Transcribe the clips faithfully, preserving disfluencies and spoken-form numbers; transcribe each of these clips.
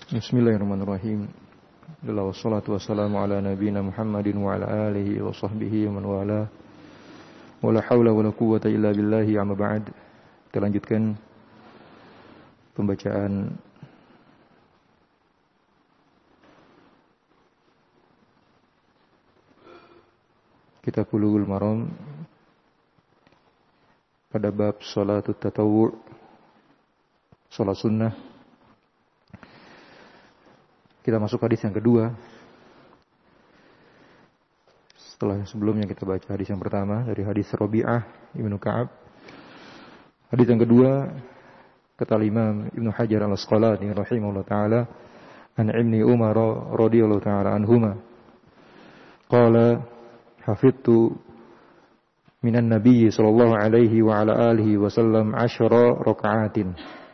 Bismillahirrahmanirrahim. Wassalatu wassalamu ala nabiyina Muhammadin wa ala alihi wa sahbihi wa man wala. Wala hawla wala quwwata illa billahi, amma ba'd. Kita lanjutkan pembacaan Kitab Bulughul Maram pada bab salatut tatawwu', salat sunnah. Kita masuk hadis yang kedua. Setelah sebelumnya kita baca hadis yang pertama dari hadis Rabi'ah Ibnu Ka'ab. Hadis yang kedua kata Imam Ibnu Hajar Al-Asqalani rahimahullah taala, an Ibni Umar radhiyallahu taala anhuma qala hafidtu minan nabiy sallallahu alaihi wa ala alihi wasallam ashara raka'atin.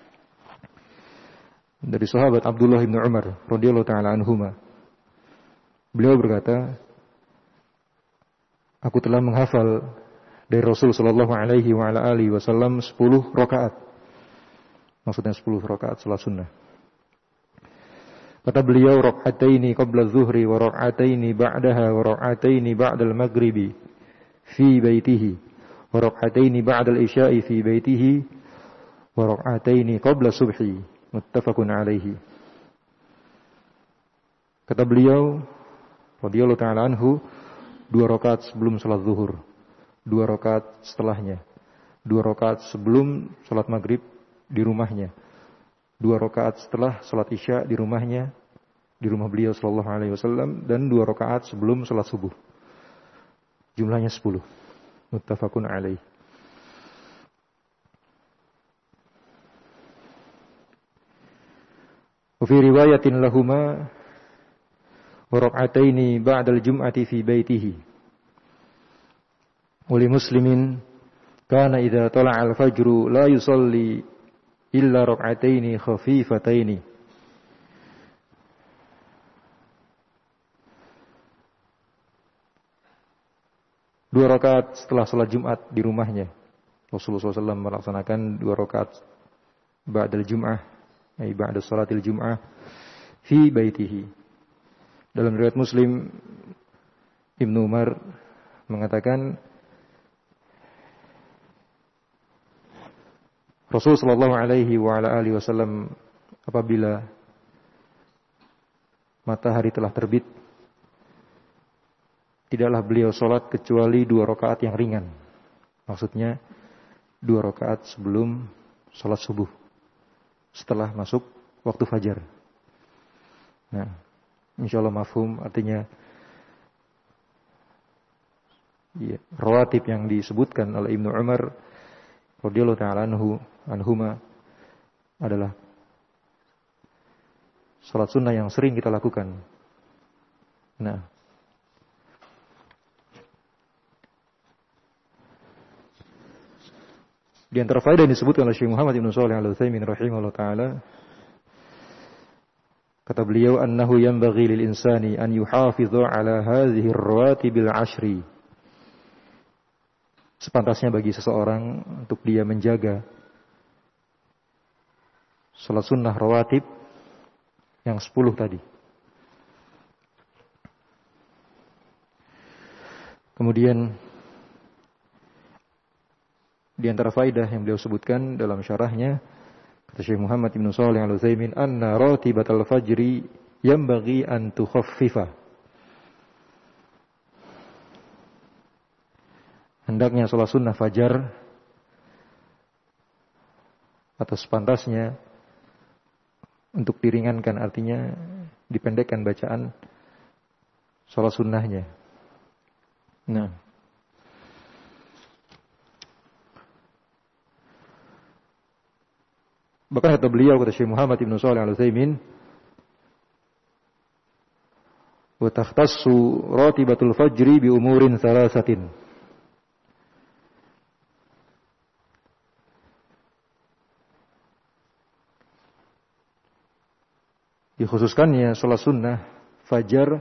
Dari sahabat Abdullah bin Umar radhiyallahu taala anhuma, beliau berkata, aku telah menghafal dari Rasul sallallahu alaihi wa ala alihi wasallam sepuluh rakaat. Maksudnya sepuluh rakaat salat sunnah. Kata beliau, raka'ataini qabla adh-dhuhri wa raka'ataini ba'daha wa raka'ataini ba'da al-maghribi fi baitihi wa raka'ataini ba'da al-isya'i fi baitihi wa raka'ataini qabla subhi. Muttafaqun alaihi. Kata beliau radhiyallahu ta'ala anhu, dua rakaat sebelum salat zuhur, dua rakaat setelahnya, dua rakaat sebelum salat maghrib di rumahnya, dua rakaat setelah salat isya di rumahnya, di rumah beliau sallallahu alaihi wasallam, dan dua rakaat sebelum salat subuh. Jumlahnya sepuluh. Muttafaqun alaihi. Wa fi riwayatin lahuma wa rak'ataini ba'dal jum'ati fi baitihi. Wa li Muslimin kana idza tala'a al-fajru la yusalli illa rak'ataini khafifataini. Dua rakaat setelah salat Jumat di rumahnya. Rasulullah shallallahu alaihi wasallam melaksanakan dua rakaat ba'dal jum'ah, ay ba'da salatil jum'ah fi baitihi. Dalam riwayat Muslim, Ibnu Umar mengatakan Rasul sallallahu alaihi wa ala alihi wasallam apabila matahari telah terbit, tidaklah beliau salat kecuali dua rakaat yang ringan. Maksudnya dua rakaat sebelum salat subuh, setelah masuk waktu fajar. Nah, insyaallah mafhum, artinya ya, rawatib yang disebutkan oleh Ibnu Umar radhiyallahu ta'ala anhu anhuma adalah salat sunnah yang sering kita lakukan. Nah, di antara faedah yang disebutkan oleh Syekh Muhammad Ibnu Shalih Al-Utsaimin rahimahullah taala, kata beliau, annahu yanbaghi lil insani an yuhafidha ala hadhihi ar-rawatibil ashri. Sepantasnya bagi seseorang untuk dia menjaga salat sunnah rawatib yang sepuluh tadi. Kemudian di antara faedah yang beliau sebutkan dalam syarahnya, kata Syekh Muhammad Ibnu Shalih Al-Utsaimin, anna ratibatal fajri yanbaghi an tukhaffifa. Hendaknya salat sunnah fajar atau sepantasnya untuk diringankan, artinya dipendekkan bacaan salat sunnahnya. Nah, bahkan kata beliau, kata Syekh Muhammad Ibnu Shalih Al-Utsaimin, wa takhtassu ratibatul fajri bi umurin thalathatin. Dikhususkannya salat sunnah fajar,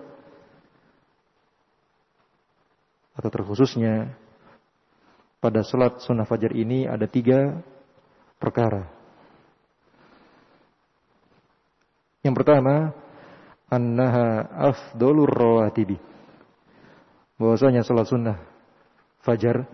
atau terkhususnya pada salat sunnah fajar ini ada tiga perkara. Yang pertama, annaha afdhalur rawatibi. Bahwasanya salat sunnah fajar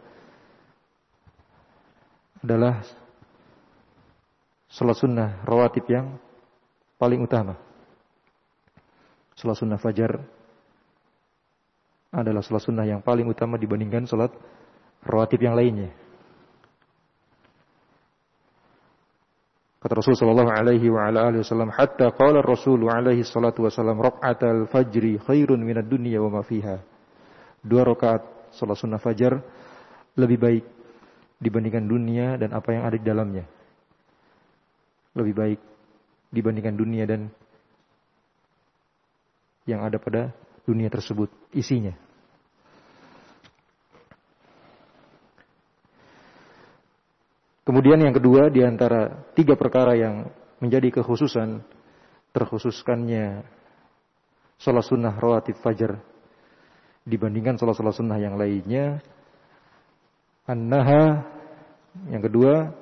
adalah salat sunnah rawatib yang paling utama. Salat sunnah fajar adalah salat sunnah yang paling utama dibandingkan salat rawatib yang lainnya. Kata Rasul sallallahu alaihi wa ala alihi wasallam, hatta qala Rasul alaihi salatu wasallam, raq'atal fajri khairun minad dunya wa ma fiha. Dua rakaat salat sunnah fajar lebih baik dibandingkan dunia dan apa yang ada di dalamnya. Lebih baik dibandingkan dunia dan yang ada pada dunia tersebut, isinya. Kemudian yang kedua, di antara tiga perkara yang menjadi kekhususan, terkhususkannya salat sunnah rawatib fajar dibandingkan salat-salat sunnah yang lainnya, annaha, yang kedua,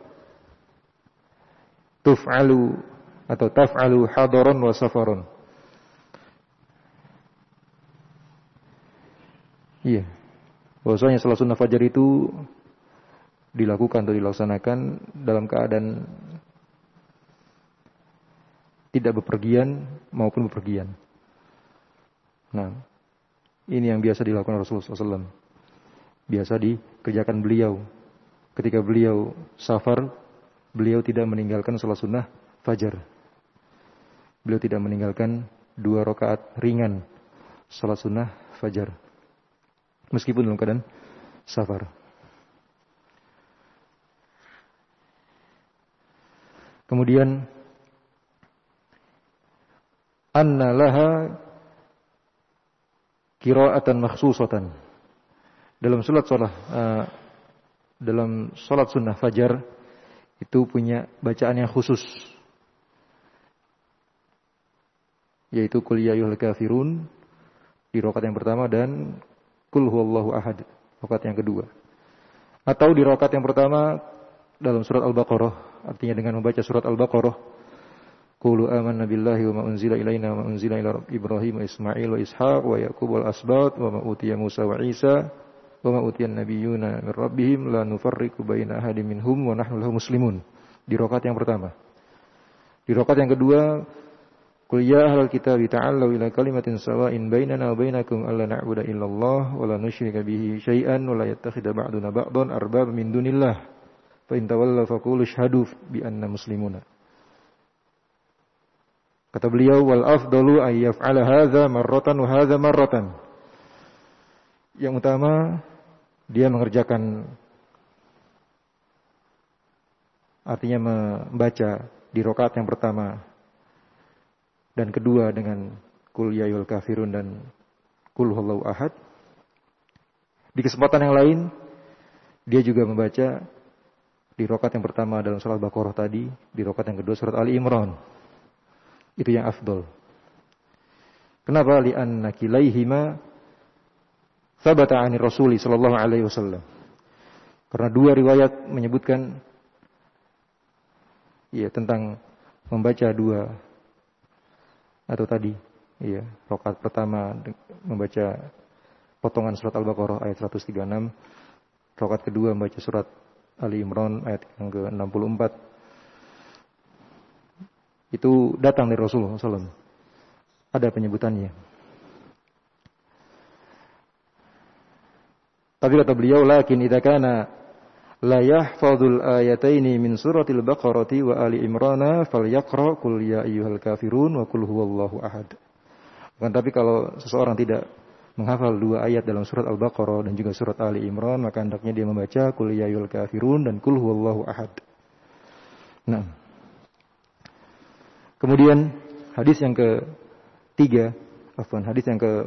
tuf'alu atau taf'alu hadaron wa safaron. Iya, bahwasanya salat sunnah fajar itu dilakukan atau dilaksanakan dalam keadaan tidak bepergian maupun bepergian. Nah, ini yang biasa dilakukan Rasulullah shallallahu alaihi wasallam. Biasa dikerjakan beliau. Ketika beliau safar, beliau tidak meninggalkan salat sunnah fajar. Beliau tidak meninggalkan dua rakaat ringan salat sunnah fajar, meskipun dalam keadaan safar. Kemudian anna laha qira'atan makhsusatan. Dalam salat salat uh, dalam salat sunnah fajar itu punya bacaan yang khusus, yaitu qul ya ayyuhal kafirun di rakaat yang pertama dan qul huwallahu ahad rakaat yang kedua. Atau di rakaat yang pertama dalam surat Al-Baqarah, artinya dengan membaca surat Al-Baqarah, qulu amanna billahi wa ma unzila ilaina wa ma unzila ila Ibrahim wa Ismail wa Ishaq wa Yaqub wal asbat wa ma utiya Musa wa Isa wa ma utiyan nabiyyuna min rabbihim la nufarriqu baina ahadin minhum wa nahnu lahu muslimun. Di rakaat yang pertama. Di rakaat yang kedua, qul ya ahlal kitabi ta'allaw ila kalimatin sawa'in bainana wa bainakum alla na'budu illallah wa la nusyrika bihi syai'an wa la yattakhidha ba'duna ba'dan arbaba min dunillah. Fa in tawallaw faqulu ashhadu bi anna muslimuna. Kata beliau, wal afdalu ay yaf'ala hadza marratan wa hadza marratan. Yang utama dia mengerjakan, artinya membaca di rakaat yang pertama dan kedua dengan qul ya ayyuhal kafirun dan qul huwallahu ahad. Di kesempatan yang lain dia juga membaca di rakaat yang pertama dalam surat Al-Baqarah tadi, di rakaat yang kedua surat Ali Imran. Itu yang afdal. Kenapa? Li'anna kilaihima thabata 'ani Rasul sallallahu alaihi wasallam. Karena dua riwayat menyebutkan ya tentang membaca dua atau tadi ya rakaat pertama membaca potongan surat Al-Baqarah ayat seratus tiga puluh enam, rakaat kedua membaca surat Ali Imran ayat yang ke enam puluh empat. Itu datang dari Rasulullah shallallahu alaihi wasallam. Ada penyebutannya. Tapi kata beliau, lakin idza kana la yahfadzul ayataini min suratil Baqarati wa Ali Imran falyaqra qul ya ayyuhal kafirun wa qul huwallahu ahad. Bukan, tapi kalau seseorang tidak menghafal dua ayat dalam surat Al-Baqarah dan juga surat Ali Imran, maka hendaknya dia membaca qul ya ayyuhal kafirun dan qul huwallahu ahad. Nah. Kemudian hadis yang ketiga, afwan, hadis yang ke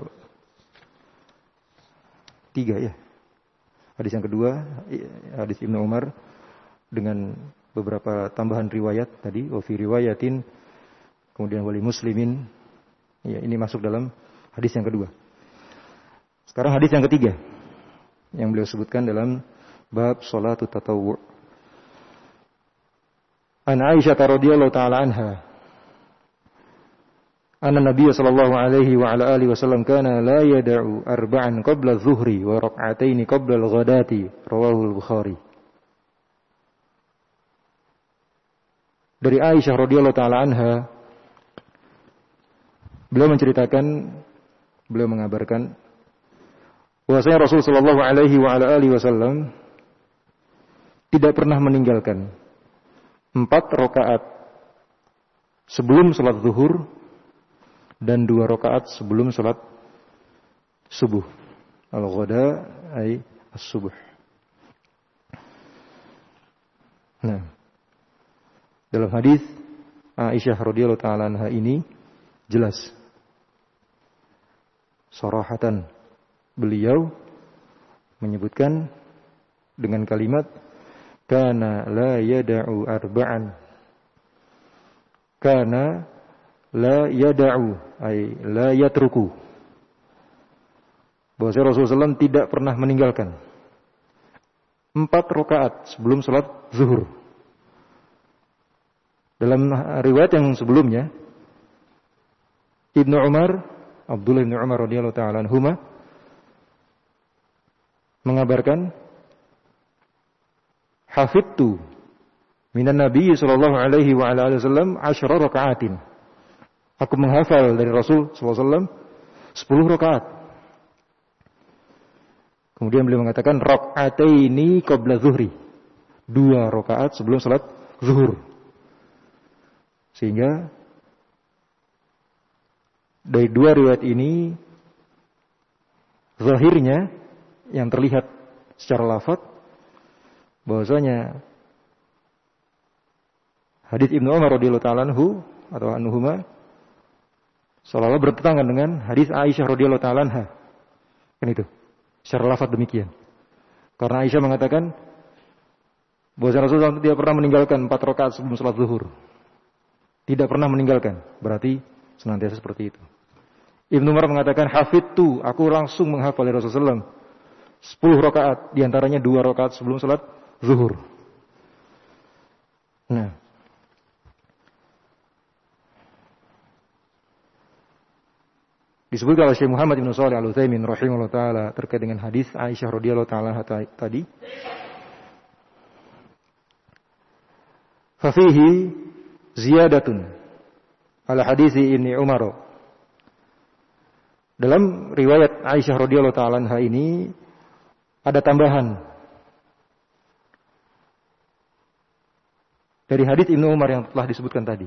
tiga ya. Hadis yang kedua, hadis Ibnu Umar dengan beberapa tambahan riwayat tadi, wa fi riwayatin, kemudian wali muslimin. Ya, ini masuk dalam hadis yang kedua. Sekarang hadis yang ketiga yang beliau sebutkan dalam bab salatut tatawwu'. An Aisyah radhiyallahu taala anha, anna Nabiy sallallahu alaihi wa ala alihi wasallam kana la yad'u arba'an qabla adh-dhuhri wa rak'ataini qabla al-ghadati, rawahu al-Bukhari. Dari Aisyah radhiyallahu taala anha, beliau menceritakan, beliau mengabarkan bahwasanya Rasul sallallahu alaihi wa ala alihi wasallam tidak pernah meninggalkan empat rakaat sebelum salat zuhur dan dua rakaat sebelum salat subuh. Al-ghada ay as-subuh. Nah, dalam hadis Aisyah radhiyallahu taala anha ini jelas, sarahatan beliau menyebutkan dengan kalimat kana la yada'u arba'an. Kana la yada'u ay la yatruku. Bahwa Rasulullah shallallahu alaihi wasallam tidak pernah meninggalkan empat rakaat sebelum salat zuhur. Dalam riwayat yang sebelumnya, Ibnu Umar, Abdullah bin Umar radhiyallahu taala anhuma mengabarkan, hafidtu minan Nabi sallallahu alaihi wa ala alihi wasallam asyra raka'atin. Aku menghafal dari Rasul sallallahu alaihi wasallam sepuluh rakaat. Kemudian beliau mengatakan raka'ataini qabla zuhri. Dua rakaat sebelum salat zuhur. Sehingga dari dua riwayat ini zahirnya yang terlihat secara lafaz bahwasanya hadis Ibnu Umar radhiyallahu taala anhu atau anhuma seolah-olah bertentangan dengan hadis Aisyah radhiyallahu taala anha. Kan itu. Secara lafaz demikian. Karena Aisyah mengatakan bahwa Rasulullah tidak pernah meninggalkan empat rakaat sebelum salat zuhur. Tidak pernah meninggalkan. Berarti senantiasa seperti itu. Ibnu Umar mengatakan hafidtu, aku langsung menghafal dari Rasulullah sepuluh rakaat, di antaranya dua rakaat sebelum salat zuhur. Nah, disebutkan oleh Syekh Muhammad bin Shalih Al-Utsaimin rahimahullah taala terkait dengan hadis Aisyah radhiyallahu taala tadi. Fa fihi ziyadatun ala hadis Ibnu Umar. Dalam riwayat Aisyah radhiyallahu taala anha ini ada tambahan dari hadis Ibnu Umar yang telah disebutkan tadi.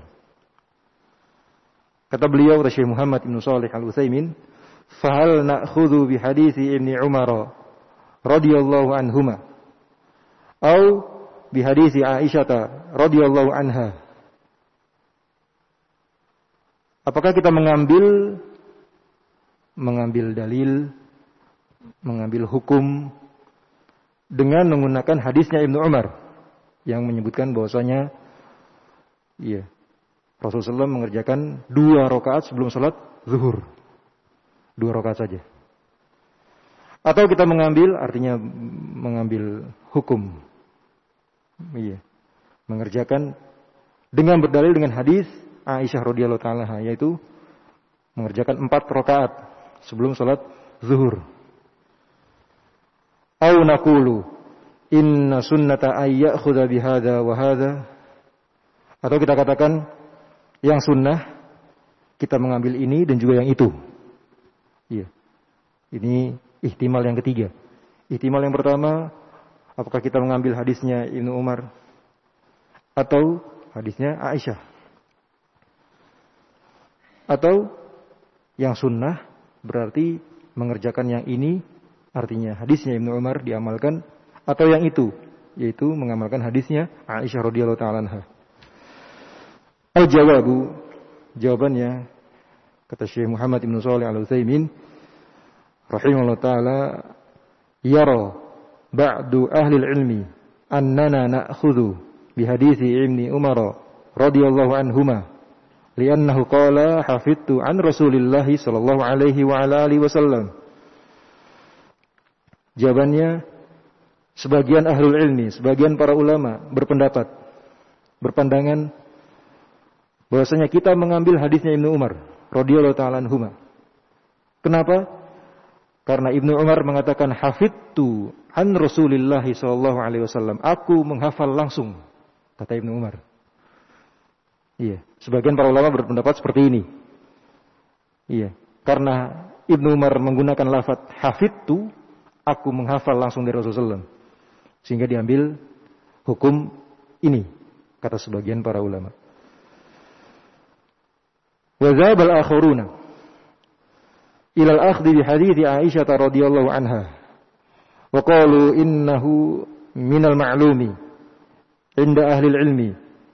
Kata beliau, kata Syekh Muhammad bin Shalih Al-Utsaimin, "Fahal na'khudhu bi hadits Ibnu Umar radhiyallahu anhuma atau bi hadits Aisyah radhiyallahu anha?" Apakah kita mengambil mengambil dalil, mengambil hukum dengan menggunakan hadisnya Ibnu Umar yang menyebutkan bahwasanya iya, Rasulullah shallallahu alaihi wasallam mengerjakan dua rakaat sebelum salat zuhur. Dua rakaat saja. Atau kita mengambil, artinya mengambil hukum. Iya. Mengerjakan dengan berdalil dengan hadis Aisyah radhiyallahu taala, yaitu mengerjakan empat rakaat sebelum salat zuhur. Au naqulu inna sunnata ay ya'khudha bihadza wa hadza. Atau kita katakan yang sunnah kita mengambil ini dan juga yang itu. Iya. Ini ihtimal yang ketiga. Ihtimal yang pertama, apakah kita mengambil hadisnya Ibnu Umar atau hadisnya Aisyah? Atau yang sunnah berarti mengerjakan yang ini, artinya hadisnya Ibnu Umar diamalkan, atau yang itu, yaitu mengamalkan hadisnya Aisyah radhiyallahu taala anha. Al-jawabu, jawabannya kata Syekh Muhammad bin Shalih Al-Utsaimin rahimahullah taala, yara ba'du ahli ilmi annana na'khudhu bi hadisi Ibnu Umar radhiyallahu anhuma li'annahu qala hafidtu an Rasulillah sallallahu alaihi wa ala alihi wasallam. Jawabannya, sebagian ahlul ilmi, sebagian para ulama berpendapat, berpandangan bahwasanya kita mengambil hadisnya Ibnu Umar radhiyallahu ta'ala anhuma. Kenapa? Karena Ibnu Umar mengatakan hafidtu an Rasulillah sallallahu alaihi wasallam. Aku menghafal langsung, kata Ibnu Umar. Iya, sebagian para ulama berpendapat seperti ini. Iya, karena Ibnu Umar menggunakan lafaz hafidtu, aku menghafal langsung dari Rasulullah, sehingga diambil hukum ini, kata sebagian para ulama. Wa zabal akhiruna ila al-akhdhi bi hadits Aisyah radhiyallahu anha wa qalu innahu min al-ma'lumi inda ahli al-ilmi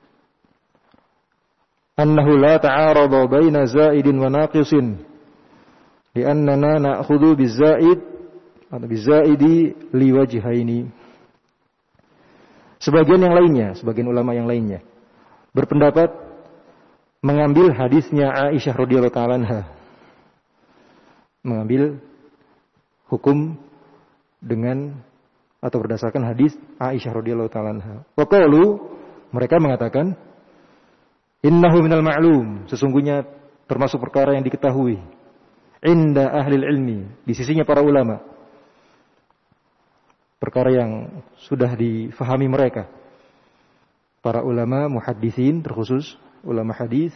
annahu la ta'arada baina zaidin wa naqisin li'annana na'khudhu biz-zaid atau biz-zaidi liwajhaini. Sebagian yang lainnya, sebagian ulama yang lainnya berpendapat mengambil hadisnya Aisyah radhiyallahu ta'ala anha, mengambil hukum dengan atau berdasarkan hadis Aisyah radhiyallahu ta'ala anha. Wa qalu, mereka mengatakan innahu minal ma'lum, sesungguhnya termasuk perkara yang diketahui inda ahli ilmi, di sisinya para ulama, perkara yang sudah difahami mereka, para ulama muhaddisin, terkhusus ulama hadis,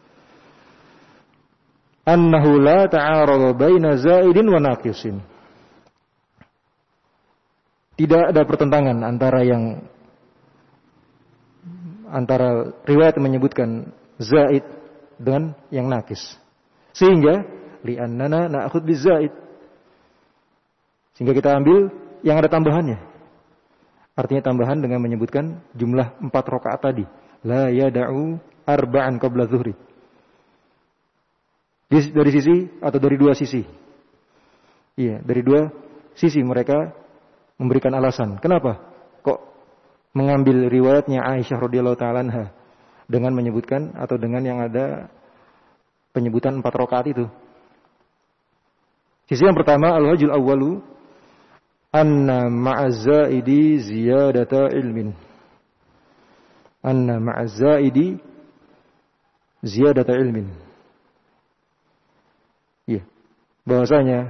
annahu la ta'arada baina zaidin wa naqisin. Tidak ada pertentangan antara yang antara riwayat menyebutkan zaid dengan yang naqis. Sehingga li'annana na'khudh bizaid. Sehingga kita ambil yang ada tambahannya. Artinya tambahan dengan menyebutkan jumlah empat rakaat tadi. La yada'u arba'an qabla zuhri. Dari sisi atau dari dua sisi. Iya, dari dua sisi mereka memberikan alasan. Kenapa kok mengambil riwayatnya Aisyah radhiyallahu ta'ala anha dengan menyebutkan atau dengan yang ada penyebutan empat rakaat itu. Sisi yang pertama, al-wajhul awwalu anna ma'azzaidi ziyadata ilmin. Anna ma'azzaidi ziyadata ilmin. Iya, bahwasanya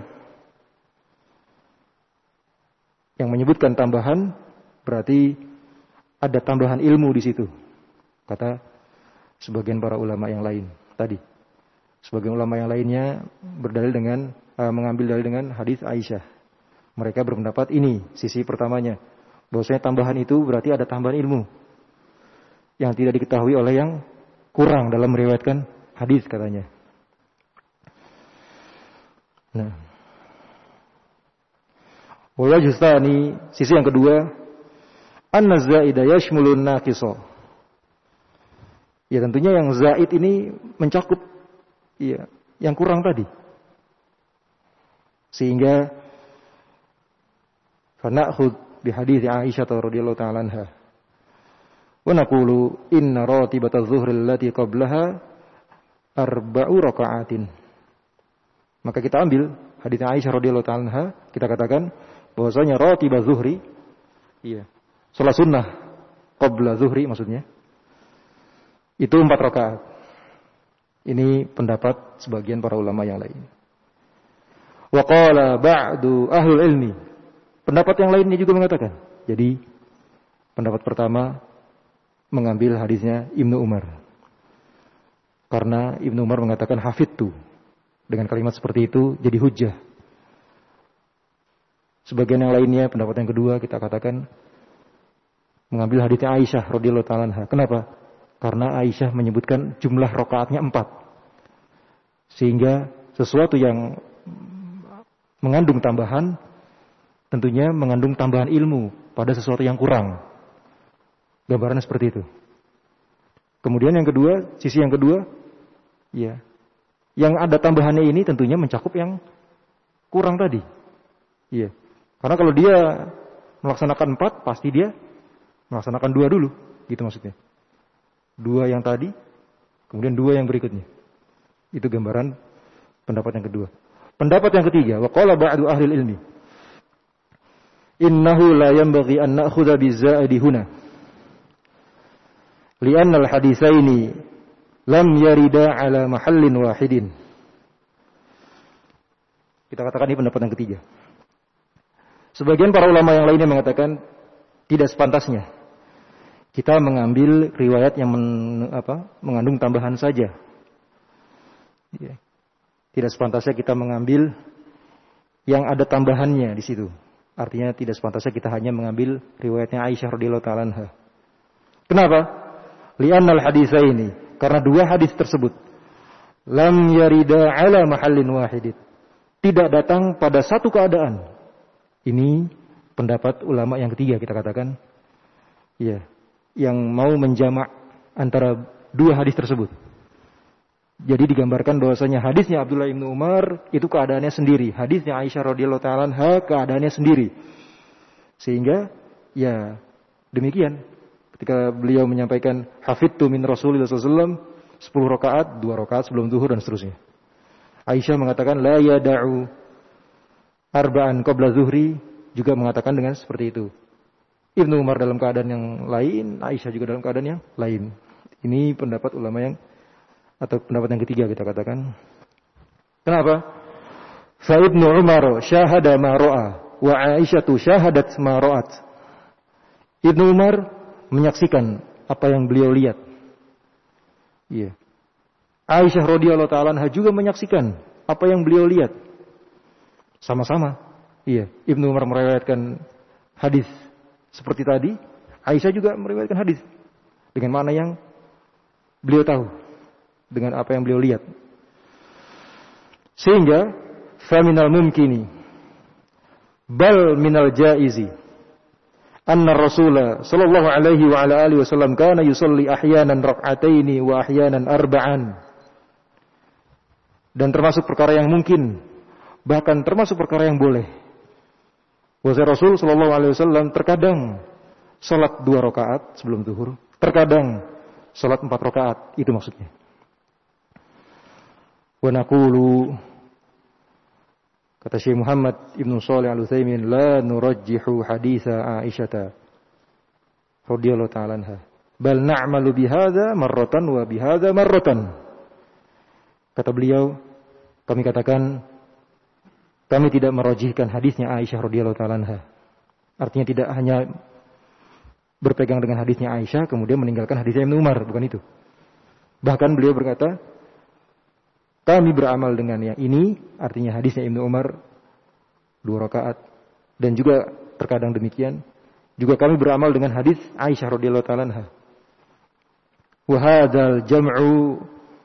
yang menyebutkan tambahan berarti ada tambahan ilmu di situ, kata sebagian para ulama yang lain tadi. Sebagian ulama yang lainnya berdalil dengan uh, mengambil dalil dengan hadis Aisyah. Mereka berpendapat ini sisi pertamanya, bahwasanya tambahan itu berarti ada tambahan ilmu yang tidak diketahui oleh yang kurang dalam meriwayatkan hadis, katanya. Nah, wajh tsani, sisi yang kedua, anna zaida yashmulun naqisa. Ya, tentunya yang zaid ini mencakup ya yang kurang tadi. Sehingga fa na'khudh bi hadits Aisyah radhiyallahu ta'ala anha wa naqulu inna ratibata adh-dhuhri allati qablaha arba'u raka'atin. Maka kita ambil hadits Aisyah radhiyallahu ta'ala anha, kita katakan bahwasanya ratibah zuhri, iya, salat sunnah qabla zuhri maksudnya, itu empat rakaat. Ini pendapat sebagian para ulama yang lain. Wa qala ba'du ahlul ilmi, pendapat yang lainnya juga mengatakan. Jadi pendapat pertama mengambil hadisnya Ibnu Umar, karena Ibnu Umar mengatakan hafidtu. Dengan kalimat seperti itu jadi hujjah. Sebagian yang lainnya, pendapat yang kedua, kita katakan mengambil hadits Aisyah radhiyallahu ta'ala anha. Kenapa? Karena Aisyah menyebutkan jumlah rakaatnya empat. Sehingga sesuatu yang mengandung tambahan tentunya mengandung tambahan ilmu pada sesuatu yang kurang. Gambarannya seperti itu. Kemudian yang kedua, sisi yang kedua, ya, yang ada tambahannya ini tentunya mencakup yang kurang tadi. Iya. Karena kalau dia melaksanakan empat, pasti dia melaksanakan dua dulu. Gitu maksudnya. Dua yang tadi, kemudian dua yang berikutnya. Itu gambaran pendapat yang kedua. Pendapat yang ketiga, wa qala ba'du ahli ilmi, innahu la yanbaghi an na'khudha bizaidi huna. Li'anna al-haditsaini lam yarida ala mahallin wahidin. Kita katakan ini pendapat yang ketiga. Sebagian para ulama yang lainnya mengatakan tidak sepantasnya kita mengambil riwayat yang men, apa, mengandung tambahan saja. Ya. Tidak sepantasnya kita mengambil yang ada tambahannya di situ. Artinya tidak sepantasnya kita hanya mengambil riwayatnya Aisyah radhiyallahu ta'ala anha. Kenapa? Li'annal haditsaini, karena dua hadis tersebut lam yarida ala mahallin wahidin, tidak datang pada satu keadaan. Ini pendapat ulama yang ketiga kita katakan, ya, yang mau menjamak antara dua hadis tersebut. Jadi digambarkan bahwasanya hadisnya Abdullah bin Umar itu keadaannya sendiri, hadisnya Aisyah radhiyallahu ta'ala anha keadaannya sendiri. Sehingga ya demikian ketika beliau menyampaikan hafidtu min Rasulillah sallallahu alaihi wasallam sepuluh rakaat, dua rakaat sebelum zuhur dan seterusnya. Aisyah mengatakan la yada'u arba'an qabla zuhri, juga mengatakan dengan seperti itu. Ibnu Umar dalam keadaan yang lain, Aisyah juga dalam keadaan yang lain. Ini pendapat ulama yang atau pendapat yang ketiga kita katakan. Kenapa? Fa Ibnu Umar syahada ma ra'a wa Aisyatu syahadat ma ra'at. Ibnu Umar menyaksikan apa yang beliau lihat. Iya. Aisyah radhiyallahu ta'ala anha juga menyaksikan apa yang beliau lihat. Sama-sama. Iya, Ibnu Umar meriwayatkan hadis seperti tadi, Aisyah juga meriwayatkan hadis dengan makna yang beliau tahu, dengan apa yang beliau lihat. Sehingga faminal mumkini bal minal jaizi anna Rasulullah sallallahu alaihi wa ala alihi wasallam kana yusalli ahyanan rak'ataini wa ahyanan arba'an. Dan termasuk perkara yang mungkin, bahkan termasuk perkara yang boleh. Wahai Rasul sallallahu alaihi wasallam terkadang salat dua rakaat sebelum zuhur, terkadang salat empat rakaat, itu maksudnya. Wa naqulu, kata Syekh Muhammad Ibnu Shalih Al-Utsaimin, la nurajjihu haditsa Aisyah radhiyallahu ta'ala anha, bal na'malu bihadza marratan wa bihadza marratan. Kata beliau, kami katakan kami tidak merajihkan hadisnya Aisyah radhiyallahu ta'ala anha. Artinya tidak hanya berpegang dengan hadisnya Aisyah kemudian meninggalkan hadisnya Ibnu Umar, bukan itu. Bahkan beliau berkata, kami beramal dengan yang ini, artinya hadisnya Ibnu Umar dua rakaat, dan juga terkadang demikian juga kami beramal dengan hadis Aisyah radhiyallahu ta'ala anha. Wa hadzal jam'u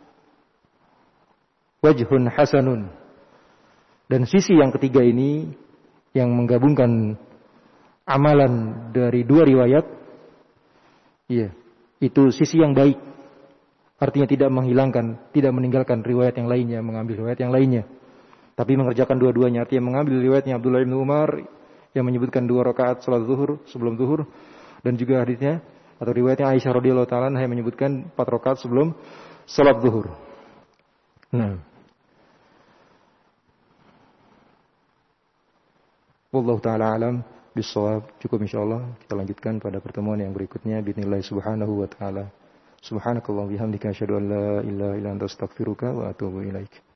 wajhun hasanun. Dan sisi yang ketiga ini yang menggabungkan amalan dari dua riwayat, iya, itu sisi yang baik. Artinya tidak menghilangkan, tidak meninggalkan riwayat yang lainnya, mengambil riwayat yang lainnya, tapi mengerjakan dua-duanya. Artinya mengambil riwayatnya Abdullah bin Umar yang menyebutkan dua rakaat salat zuhur sebelum zuhur, dan juga hadisnya atau riwayatnya Aisyah radhiyallahu ta'ala yang menyebutkan empat rakaat sebelum salat zuhur. Nah, wallahu ta'ala alam bisawab. Cukup insyaallah, kita lanjutkan pada pertemuan yang berikutnya bismillah subhanahu wa ta'ala. Subhanakallah bihamdika asyhadu an la ilaha illa anta astaghfiruka wa atubu ilaik.